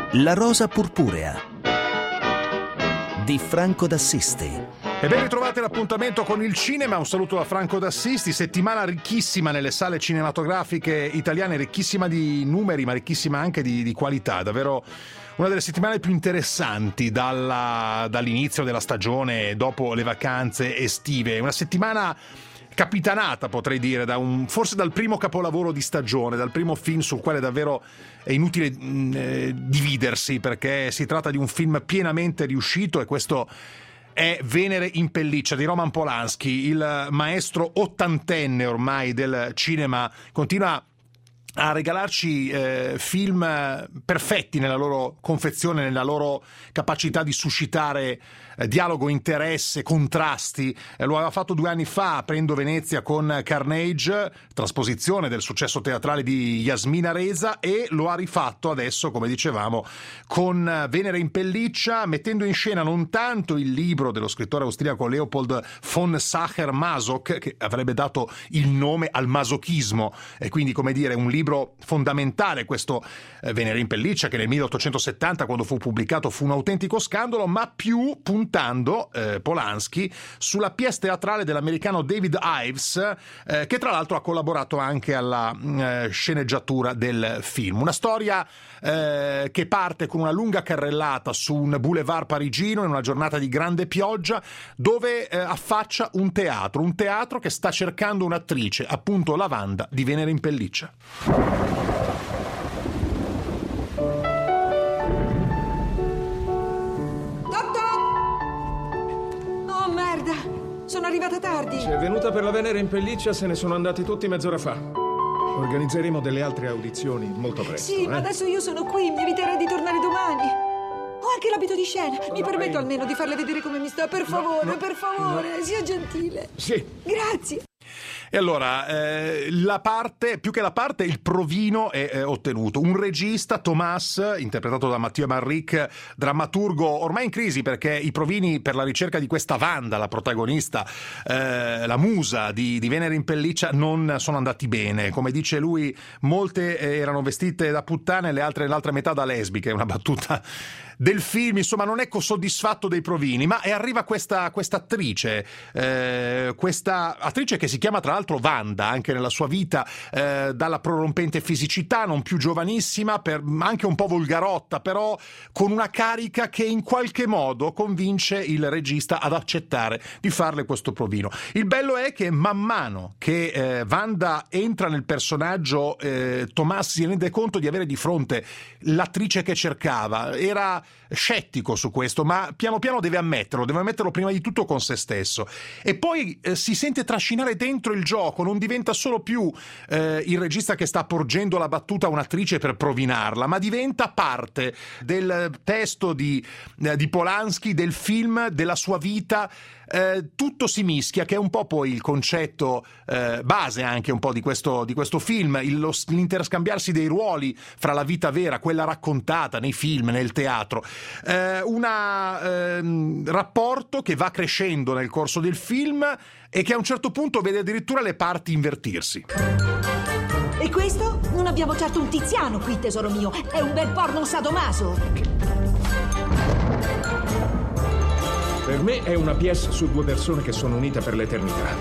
La rosa purpurea di Franco d'Assisti. E ben ritrovate l'appuntamento con il cinema, un saluto da Franco d'Assisti, settimana ricchissima nelle sale cinematografiche italiane, ricchissima di numeri ma ricchissima anche di qualità, davvero una delle settimane più interessanti dall'inizio della stagione dopo le vacanze estive, una settimana capitanata, potrei dire, forse dal primo capolavoro di stagione, dal primo film sul quale davvero è inutile dividersi, perché si tratta di un film pienamente riuscito, e questo è Venere in pelliccia di Roman Polanski, il maestro ottantenne ormai del cinema. Continua a regalarci film perfetti nella loro confezione, nella loro capacità di suscitare dialogo, interesse, contrasti. Lo aveva fatto 2 anni fa aprendo Venezia con Carnage, trasposizione del successo teatrale di Yasmina Reza, e lo ha rifatto adesso, come dicevamo, con Venere in pelliccia, mettendo in scena non tanto il libro dello scrittore austriaco Leopold von Sacher-Masoch, che avrebbe dato il nome al masochismo, e quindi, come dire, un libro fondamentale questo Venere in pelliccia, che nel 1870, quando fu pubblicato, fu un autentico scandalo, ma più puntando Polanski sulla pièce teatrale dell'americano David Ives, che tra l'altro ha collaborato anche alla sceneggiatura del film. Una storia che parte con una lunga carrellata su un boulevard parigino in una giornata di grande pioggia, dove affaccia un teatro che sta cercando un'attrice, appunto la Wanda di Venere in pelliccia. Sono arrivata tardi. Se è venuta per la Venere in pelliccia, se ne sono andati tutti mezz'ora fa. Organizzeremo delle altre audizioni molto presto. Sì, ma adesso io sono qui, mi eviterei di tornare domani. Ho anche l'abito di scena. Mi permetto almeno di farle vedere come mi sto? Per favore, per favore, sia gentile. Sì. Grazie. E allora, più che la parte, il provino è ottenuto. Un regista, Thomas, interpretato da Mathieu Manrique, drammaturgo ormai in crisi, perché i provini per la ricerca di questa Wanda, la protagonista, la musa di Venere in pelliccia, non sono andati bene. Come dice lui, molte erano vestite da puttane, le altre l'altra metà da lesbiche, una battuta del film. Insomma, non è soddisfatto dei provini, ma arriva questa attrice, questa attrice che si chiama tra l'altro Wanda anche nella sua vita, dalla prorompente fisicità, non più giovanissima, anche un po' volgarotta, però con una carica che in qualche modo convince il regista ad accettare di farle questo provino. Il bello è che man mano che Wanda entra nel personaggio, Thomas si rende conto di avere di fronte l'attrice che cercava. Era scettico su questo, ma piano piano deve ammetterlo prima di tutto con se stesso, e poi si sente trascinare dentro il gioco. Non diventa solo più il regista che sta porgendo la battuta a un'attrice per provinarla, ma diventa parte del testo di Polanski, del film, della sua vita. Tutto si mischia, che è un po' poi il concetto base anche un po' di questo film, l'interscambiarsi dei ruoli fra la vita vera, quella raccontata nei film, nel teatro, un rapporto che va crescendo nel corso del film e che a un certo punto vede addirittura le parti invertirsi. E questo? Non abbiamo certo un Tiziano qui, tesoro mio, è un bel porno sadomaso. Per me è una pièce su 2 persone che sono unite per l'eternità.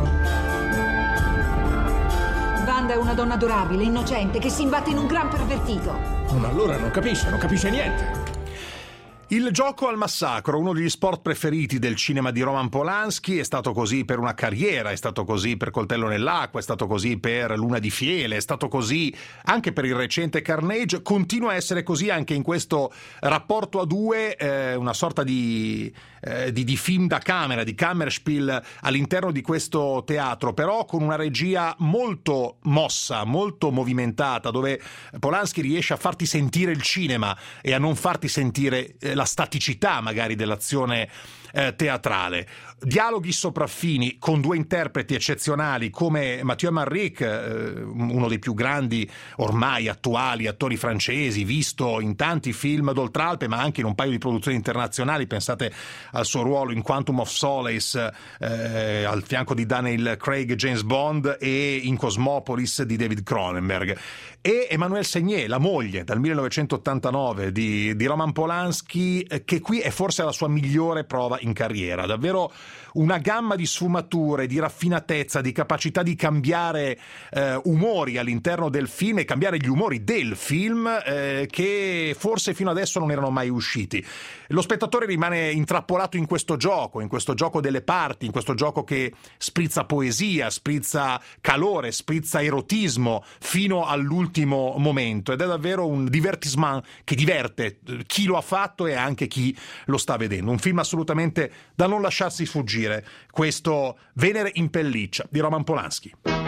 Wanda è una donna adorabile, innocente, che si imbatte in un gran pervertito. Ma allora non capisce niente. Il gioco al massacro, uno degli sport preferiti del cinema di Roman Polanski, è stato così per Una carriera, è stato così per Coltello nell'acqua, è stato così per Luna di fiele, è stato così anche per il recente Carnage, continua a essere così anche in questo rapporto a 2, una sorta di film da camera, di Kammerspiel all'interno di questo teatro, però con una regia molto mossa, molto movimentata, dove Polanski riesce a farti sentire il cinema e a non farti sentire la staticità magari dell'azione teatrale. Dialoghi sopraffini con due interpreti eccezionali come Mathieu Amalric, uno dei più grandi ormai attuali attori francesi, visto in tanti film d'Oltralpe ma anche in un paio di produzioni internazionali. Pensate al suo ruolo in Quantum of Solace al fianco di Daniel Craig e James Bond, e in Cosmopolis di David Cronenberg. E Emmanuelle Seigner, la moglie dal 1989 di Roman Polanski, che qui è forse la sua migliore prova in carriera. Davvero una gamma di sfumature, di raffinatezza, di capacità di cambiare umori all'interno del film e cambiare gli umori del film che forse fino adesso non erano mai usciti. Lo spettatore rimane intrappolato in questo gioco delle parti, in questo gioco che sprizza poesia, sprizza calore, sprizza erotismo fino all'ultimo momento, ed è davvero un divertissement che diverte chi lo ha fatto e anche chi lo sta vedendo. Un film assolutamente da non lasciarsi sfuggire, questo Venere in pelliccia di Roman Polanski.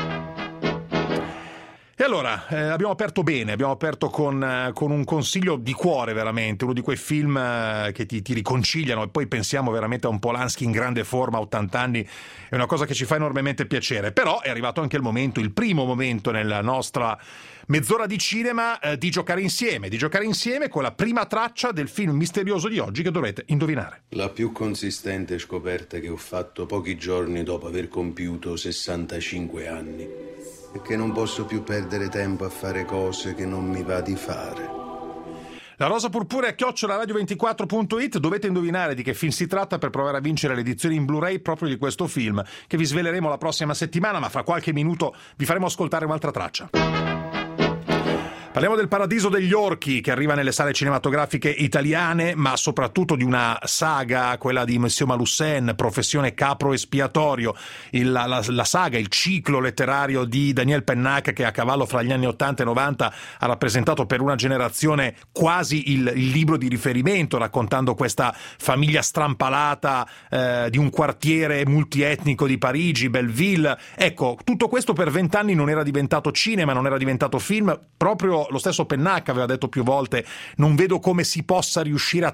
E allora, abbiamo aperto bene, abbiamo aperto con un consiglio di cuore veramente, uno di quei film che ti riconciliano, e poi pensiamo veramente a un Polanski in grande forma a 80 anni, è una cosa che ci fa enormemente piacere. Però è arrivato anche il primo momento nella nostra mezz'ora di cinema di giocare insieme con la prima traccia del film misterioso di oggi che dovrete indovinare. La più consistente scoperta che ho fatto pochi giorni dopo aver compiuto 65 anni. E che non posso più perdere tempo a fare cose che non mi va di fare. La rosa purpurea @radio24.it. Dovete indovinare di che film si tratta per provare a vincere l'edizione in Blu-ray proprio di questo film, che vi sveleremo la prossima settimana, ma fra qualche minuto vi faremo ascoltare un'altra traccia. Parliamo del Paradiso degli Orchi, che arriva nelle sale cinematografiche italiane, ma soprattutto di una saga, quella di Monsieur Malussen, Professione capro espiatorio, la saga, il ciclo letterario di Daniel Pennac, che a cavallo fra gli anni 80 e 90 ha rappresentato per una generazione quasi il libro di riferimento, raccontando questa famiglia strampalata di un quartiere multietnico di Parigi, Belleville. Ecco, tutto questo per 20 anni non era diventato cinema, non era diventato film. Proprio lo stesso Pennac aveva detto più volte: non vedo come si possa riuscire a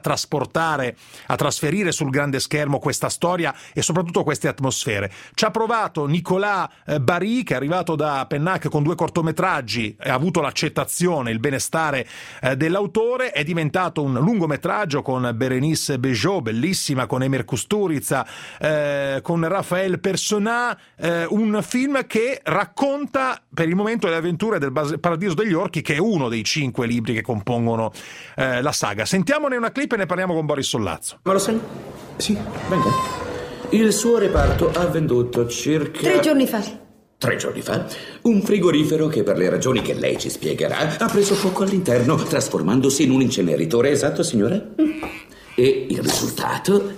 trasferire sul grande schermo questa storia e soprattutto queste atmosfere. Ci ha provato Nicolas Bary, che è arrivato da Pennac con 2 cortometraggi e ha avuto l'accettazione, il benestare dell'autore. È diventato un lungometraggio con Bérénice Bejo, bellissima, con Emir Kusturica, con Raphaël Persona, un film che racconta per il momento le avventure del Paradiso degli Orchi, che è uno dei 5 libri che compongono la saga. Sentiamone una clip e ne parliamo con Boris Sollazzo. Malussen? Sì, venga. Il suo reparto ha venduto circa... 3 giorni fa. 3 giorni fa? Un frigorifero che, per le ragioni che lei ci spiegherà, ha preso fuoco all'interno, trasformandosi in un inceneritore. Esatto, signore? E il risultato?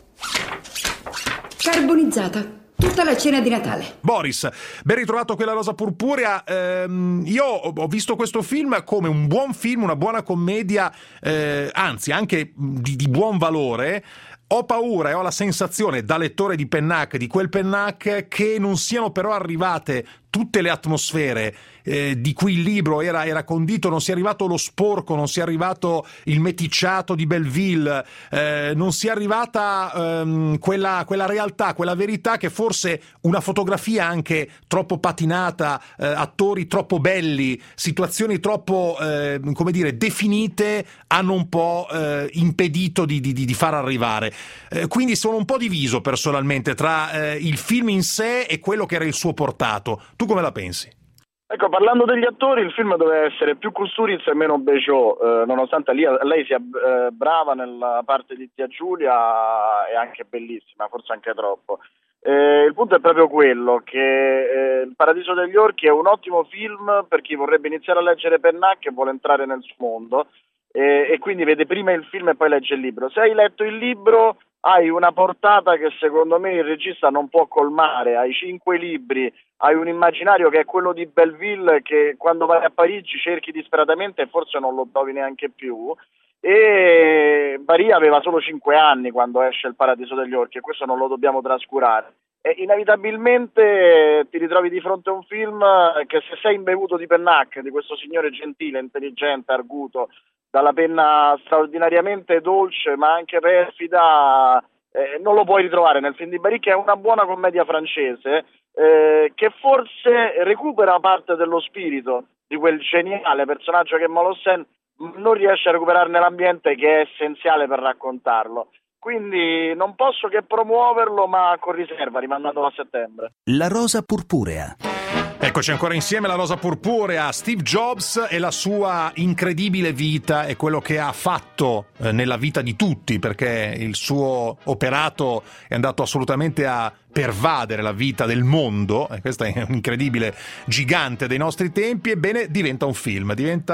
Carbonizzata. Tutta la cena di Natale. Boris, ben ritrovato quella rosa purpurea. Io ho visto questo film come un buon film, una buona commedia, anzi anche di buon valore. Ho paura e ho la sensazione, da lettore di Pennac, di quel Pennac, che non siano però arrivate tutte le atmosfere di cui il libro era condito, non sia arrivato lo sporco, non sia arrivato il meticciato di Belleville, non sia arrivata quella realtà, quella verità che forse una fotografia anche troppo patinata, attori troppo belli, situazioni troppo, definite, hanno un po' impedito di far arrivare. Quindi sono un po' diviso personalmente tra il film in sé e quello che era il suo portato. Tu come la pensi? Ecco, parlando degli attori, il film doveva essere più Kusturica e meno Bejo, nonostante lei sia brava nella parte di Zia Giulia e anche bellissima, forse anche troppo. Il punto è proprio quello, che Il Paradiso degli Orchi è un ottimo film per chi vorrebbe iniziare a leggere Pennac e vuole entrare nel suo mondo, e quindi vede prima il film e poi legge il libro. Se hai letto il libro hai una portata che secondo me il regista non può colmare, hai 5 libri, hai un immaginario che è quello di Belleville, che quando vai a Parigi cerchi disperatamente e forse non lo trovi neanche più, e Bary aveva solo 5 anni quando esce Il Paradiso degli Orchi, e questo non lo dobbiamo trascurare. E inevitabilmente ti ritrovi di fronte a un film che, se sei imbevuto di Pennac, di questo signore gentile, intelligente, arguto, dalla penna straordinariamente dolce ma anche perfida, non lo puoi ritrovare nel film di Barry, che è una buona commedia francese che forse recupera parte dello spirito di quel geniale personaggio che è Molossen, non riesce a recuperarne l'ambiente che è essenziale per raccontarlo. Quindi non posso che promuoverlo, ma con riserva, rimandandolo a settembre. La rosa purpurea. Eccoci ancora insieme, La rosa purpurea, Steve Jobs e la sua incredibile vita e quello che ha fatto nella vita di tutti, perché il suo operato è andato assolutamente a pervadere la vita del mondo, e questo è un incredibile gigante dei nostri tempi. Ebbene, diventa un film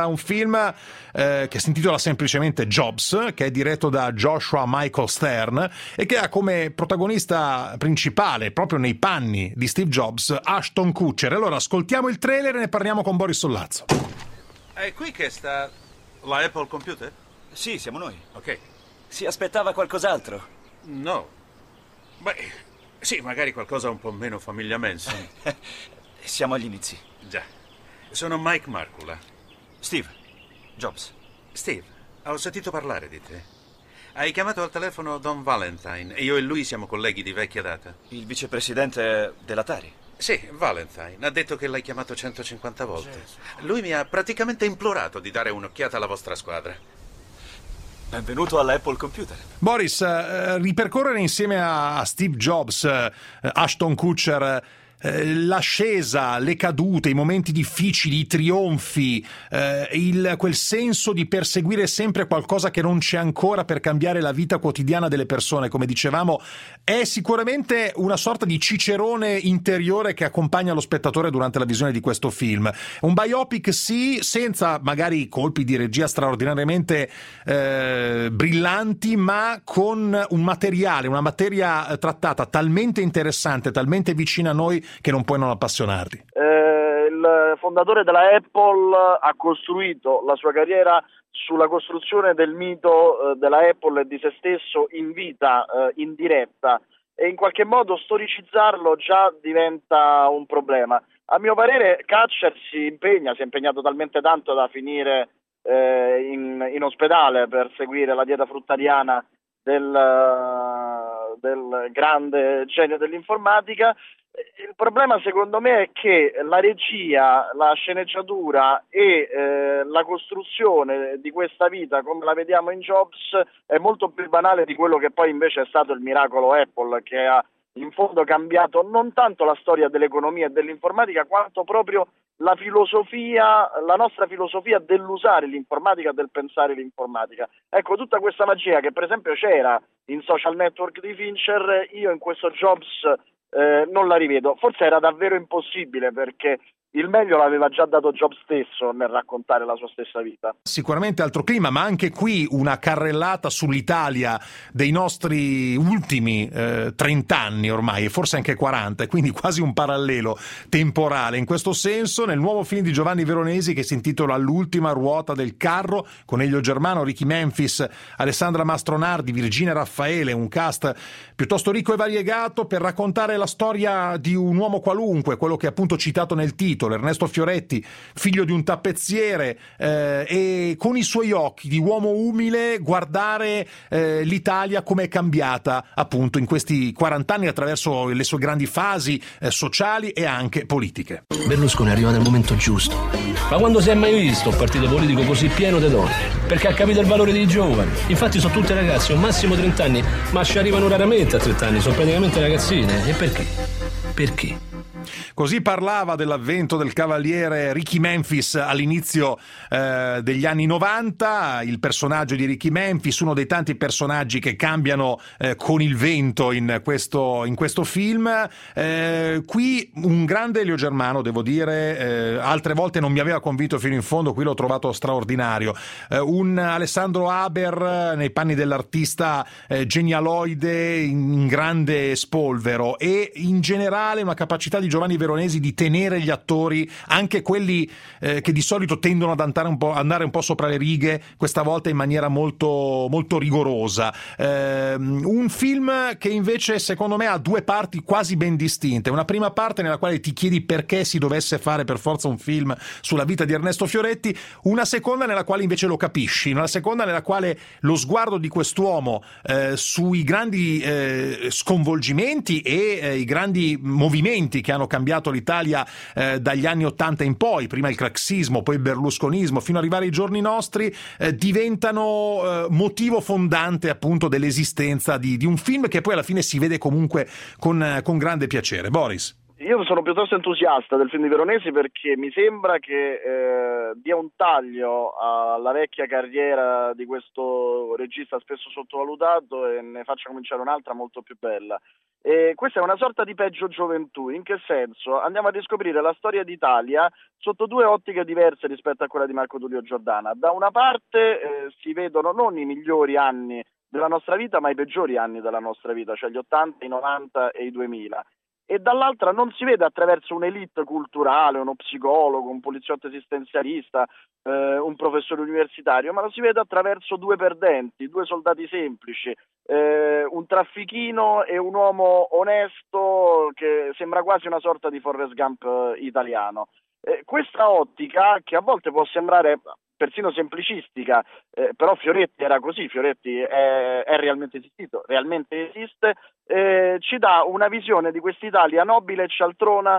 che si intitola semplicemente Jobs, che è diretto da Joshua Michael Stern e che ha come protagonista principale, proprio nei panni di Steve Jobs, Ashton Kutcher. Allora ascoltiamo il trailer e ne parliamo con Boris Sollazzo. È qui che sta la Apple Computer? Sì, siamo noi. Ok. Si aspettava qualcos'altro? No. Beh, sì, magari qualcosa un po' meno famiglia Manson. Siamo agli inizi. Già. Sono Mike Markula. Steve Jobs. Steve, ho sentito parlare di te. Hai chiamato al telefono Don Valentine e io e lui siamo colleghi di vecchia data. Il vicepresidente dell'Atari. Sì, Valentine. Ha detto che l'hai chiamato 150 volte. Lui mi ha praticamente implorato di dare un'occhiata alla vostra squadra. Benvenuto all'Apple Computer. Boris, ripercorrere insieme a Steve Jobs, Ashton Kutcher, l'ascesa, le cadute, i momenti difficili, i trionfi, quel senso di perseguire sempre qualcosa che non c'è ancora per cambiare la vita quotidiana delle persone, come dicevamo, è sicuramente una sorta di cicerone interiore che accompagna lo spettatore durante la visione di questo film. Un biopic sì, senza magari colpi di regia straordinariamente brillanti, ma con una materia trattata talmente interessante, talmente vicina a noi, che non puoi non appassionarti. Il fondatore della Apple ha costruito la sua carriera sulla costruzione del mito della Apple e di se stesso in vita, in diretta, e in qualche modo storicizzarlo già diventa un problema. A mio parere Kutcher si è impegnato talmente tanto da finire in ospedale per seguire la dieta fruttariana del grande genio dell'informatica. Il problema secondo me è che la regia, la sceneggiatura e la costruzione di questa vita come la vediamo in Jobs è molto più banale di quello che poi invece è stato il miracolo Apple, che ha in fondo cambiato non tanto la storia dell'economia e dell'informatica quanto proprio la filosofia, la nostra filosofia dell'usare l'informatica, del pensare l'informatica. Ecco, tutta questa magia che per esempio c'era in Social Network di Fincher, io in questo Jobs non la rivedo. Forse era davvero impossibile, perché il meglio l'aveva già dato Jobs stesso nel raccontare la sua stessa vita. Sicuramente altro clima, ma anche qui una carrellata sull'Italia dei nostri ultimi 30 anni ormai, e forse anche 40, quindi quasi un parallelo temporale. In questo senso, nel nuovo film di Giovanni Veronesi che si intitola L'ultima ruota del carro, con Elio Germano, Ricky Memphis, Alessandra Mastronardi, Virginia Raffaele, un cast piuttosto ricco e variegato per raccontare la storia di un uomo qualunque, quello che è appunto citato nel titolo, Ernesto Fioretti, figlio di un tappezziere, e con i suoi occhi di uomo umile guardare l'Italia come è cambiata appunto in questi 40 anni attraverso le sue grandi fasi sociali e anche politiche. Berlusconi arriva nel momento giusto. Ma quando si è mai visto un partito politico così pieno di donne? Perché ha capito il valore dei giovani. Infatti sono tutte ragazze, un massimo 30 anni, ma ci arrivano raramente a 30 anni, sono praticamente ragazzine. E perché? Perché? Così parlava dell'avvento del cavaliere Ricky Memphis all'inizio degli anni 90, il personaggio di Ricky Memphis, uno dei tanti personaggi che cambiano con il vento in questo film. Qui un grande Elio Germano, devo dire, altre volte non mi aveva convinto fino in fondo, qui l'ho trovato straordinario. Un Alessandro Haber nei panni dell'artista genialoide in grande spolvero, e in generale una capacità di Giovanni Veronesi di tenere gli attori, anche quelli che di solito tendono ad andare un po' sopra le righe, questa volta in maniera molto, molto rigorosa. Un film che invece secondo me ha due parti quasi ben distinte. Una prima parte nella quale ti chiedi perché si dovesse fare per forza un film sulla vita di Ernesto Fioretti, una seconda nella quale invece lo capisci, una seconda nella quale lo sguardo di quest'uomo sui grandi sconvolgimenti e i grandi movimenti che hanno cambiato l'Italia dagli anni '80 in poi, prima il craxismo, poi il berlusconismo, fino ad arrivare ai giorni nostri, diventano motivo fondante appunto dell'esistenza di un film che poi alla fine si vede comunque con grande piacere. Boris? Io sono piuttosto entusiasta del film di Veronesi perché mi sembra che dia un taglio alla vecchia carriera di questo regista spesso sottovalutato e ne faccia cominciare un'altra molto più bella. E questa è una sorta di peggio gioventù. In che senso? Andiamo a riscoprire la storia d'Italia sotto due ottiche diverse rispetto a quella di Marco Tullio Giordana. Da una parte si vedono non i migliori anni della nostra vita, ma i peggiori anni della nostra vita, cioè gli 80, i 90 e i 2000. E dall'altra non si vede attraverso un'elite culturale, uno psicologo, un poliziotto esistenzialista, un professore universitario, ma lo si vede attraverso due perdenti, due soldati semplici, un traffichino e un uomo onesto che sembra quasi una sorta di Forrest Gump italiano. Questa ottica, che a volte può sembrare persino semplicistica, però Fioretti era così, Fioretti è realmente esistito, realmente esiste, ci dà una visione di quest'Italia nobile e cialtrona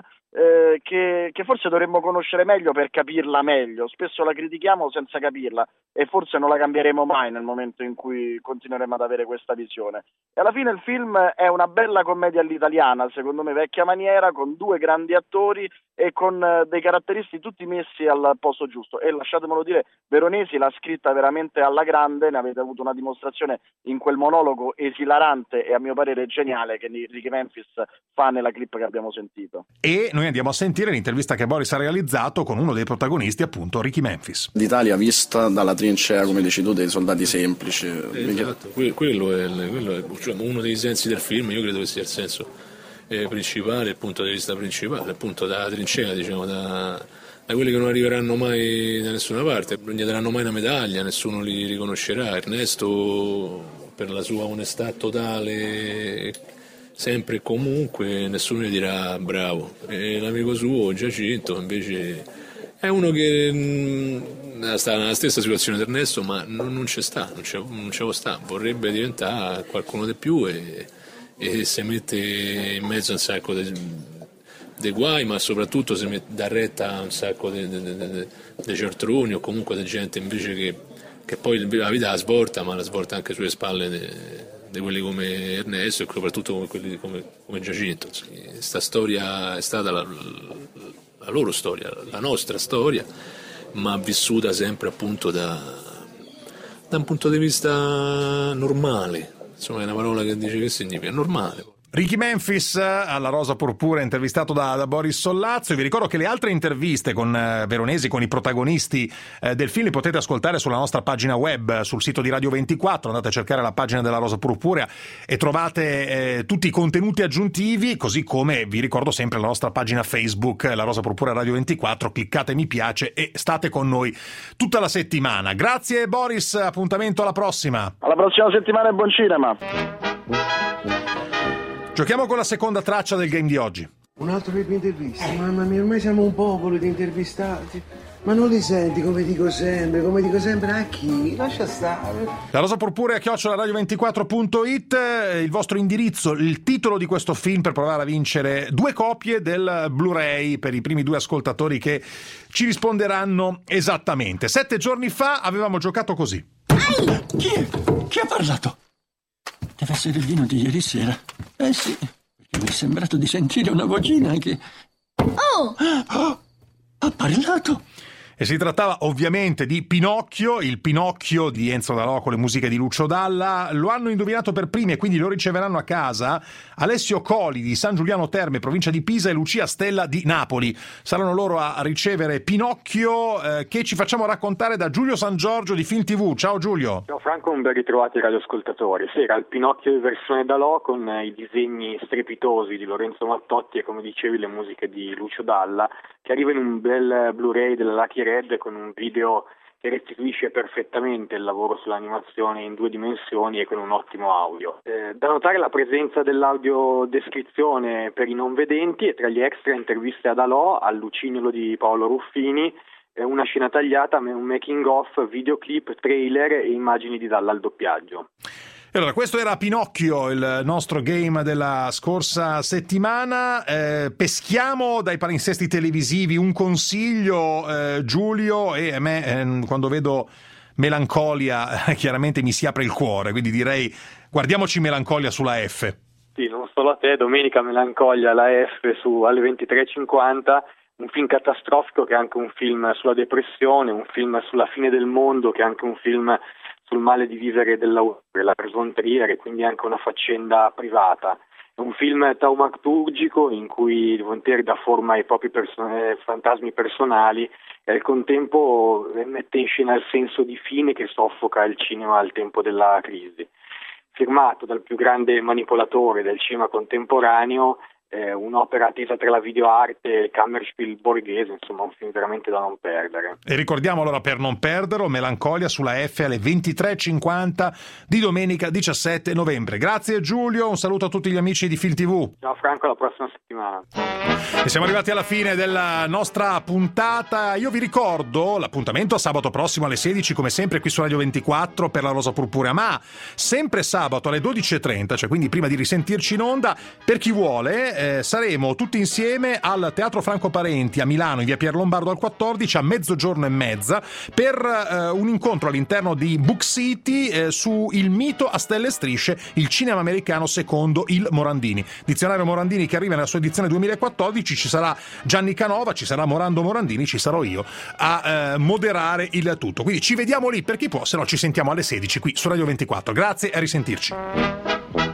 che forse dovremmo conoscere meglio per capirla meglio. Spesso la critichiamo senza capirla e forse non la cambieremo mai nel momento in cui continueremo ad avere questa visione. E alla fine il film è una bella commedia all'italiana, secondo me vecchia maniera, con due grandi attori e con dei caratteristi tutti messi al posto giusto. E lasciatemelo dire, Veronesi l'ha scritta veramente alla grande, ne avete avuto una dimostrazione in quel monologo esilarante e a mio parere geniale che Ricky Memphis fa nella clip che abbiamo sentito. E noi andiamo a sentire l'intervista che Boris ha realizzato con uno dei protagonisti, appunto Ricky Memphis. L'Italia vista dalla trincea, come dici tu, dei soldati semplici. Esatto, quello è cioè, uno dei sensi del film, io credo che sia il senso principale, il punto di vista principale, appunto dalla trincea, diciamo, da quelli che non arriveranno mai da nessuna parte, non gli daranno mai una medaglia, nessuno li riconoscerà. Ernesto, per la sua onestà totale, sempre e comunque, nessuno gli dirà bravo. E l'amico suo, Giacinto, invece è uno che sta nella stessa situazione di Ernesto, ma non ci sta, non ce lo sta, vorrebbe diventare qualcuno di più e si mette in mezzo a un sacco di guai, ma soprattutto si dà retta a un sacco di cialtroni o comunque di gente invece che poi la vita la svolta, ma la svolta anche sulle spalle di quelli come Ernesto e soprattutto come quelli come Giacinto. Questa storia è stata la loro storia, la nostra storia, ma vissuta sempre appunto da un punto di vista normale. Insomma, è una parola che dice che significa normale. Ricky Memphis alla Rosa Purpura, intervistato da Boris Sollazzo. Vi ricordo che le altre interviste con Veronesi, con i protagonisti del film, li potete ascoltare sulla nostra pagina web, sul sito di Radio 24. Andate a cercare la pagina della Rosa Purpura e trovate tutti i contenuti aggiuntivi, così come vi ricordo sempre la nostra pagina Facebook, la Rosa Purpura Radio 24. Cliccate mi piace e state con noi tutta la settimana. Grazie Boris, appuntamento alla prossima. Alla prossima settimana e buon cinema. Giochiamo con la seconda traccia del game di oggi. Un altro per interviste. Mamma mia, ormai siamo un popolo di intervistati. Ma non li senti come dico sempre a chi? Lascia stare. La Rosa Purpurea @radio24.it, il vostro indirizzo, il titolo di questo film per provare a vincere 2 copie del Blu-ray per i primi 2 ascoltatori che ci risponderanno esattamente. 7 giorni fa avevamo giocato così. Chi ha parlato? Deve essere il vino di ieri sera. Sì, perché mi è sembrato di sentire una vocina che... Oh! Ha parlato! E si trattava ovviamente di Pinocchio, il Pinocchio di Enzo Dalò con le musiche di Lucio Dalla. Lo hanno indovinato per primi e quindi lo riceveranno a casa Alessio Coli di San Giuliano Terme, provincia di Pisa, e Lucia Stella di Napoli. Saranno loro a ricevere Pinocchio, che ci facciamo raccontare da Giulio San Giorgio di Film TV. Ciao Giulio. Ciao Franco, un ben ritrovati radioascoltatori. Sì, era il Pinocchio in versione Dalò con i disegni strepitosi di Lorenzo Mattotti e, come dicevi, le musiche di Lucio Dalla, che arriva in un bel Blu-ray della Lucky Red con un video che restituisce perfettamente il lavoro sull'animazione in 2 dimensioni e con un ottimo audio. Da notare la presenza dell'audiodescrizione per i non vedenti e tra gli extra interviste a Dalò, al Lucignolo di Paolo Ruffini, una scena tagliata, un making of, videoclip, trailer e immagini di Dalla al doppiaggio. Allora, questo era Pinocchio, il nostro game della scorsa settimana. Peschiamo dai palinsesti televisivi un consiglio, Giulio, e a me quando vedo Melancolia chiaramente mi si apre il cuore, quindi direi guardiamoci Melancolia sulla F. Sì, non solo a te, domenica Melancolia alla F alle 23:50, un film catastrofico che è anche un film sulla depressione, un film sulla fine del mondo che è anche un film sul male di vivere dell'autore, la Von Trier, quindi anche una faccenda privata. È un film taumaturgico in cui Von Trier dà forma ai propri fantasmi personali e al contempo mette in scena il senso di fine che soffoca il cinema al tempo della crisi. Firmato dal più grande manipolatore del cinema contemporaneo, un'opera tesa tra la videoarte e il Kammerspiel borghese, insomma un film veramente da non perdere. E ricordiamo allora, per non perderlo, Melancolia sulla F alle 23:50 di domenica 17 novembre. Grazie Giulio, un saluto a tutti gli amici di Film TV. Ciao Franco, alla prossima settimana. E siamo arrivati alla fine della nostra puntata. Io vi ricordo l'appuntamento a sabato prossimo alle 16, come sempre qui su Radio 24 per La Rosa Purpurea, ma sempre sabato alle 12:30, cioè quindi prima di risentirci in onda, per chi vuole saremo tutti insieme al Teatro Franco Parenti a Milano in via Pier Lombardo al 14 a 12:30 per un incontro all'interno di Book City su Il mito a stelle e strisce, il cinema americano secondo il Morandini. Dizionario Morandini che arriva nella sua edizione 2014, ci sarà Gianni Canova, ci sarà Morando Morandini, ci sarò io a moderare il tutto. Quindi ci vediamo lì per chi può, se no ci sentiamo alle 16 qui su Radio 24. Grazie e a risentirci.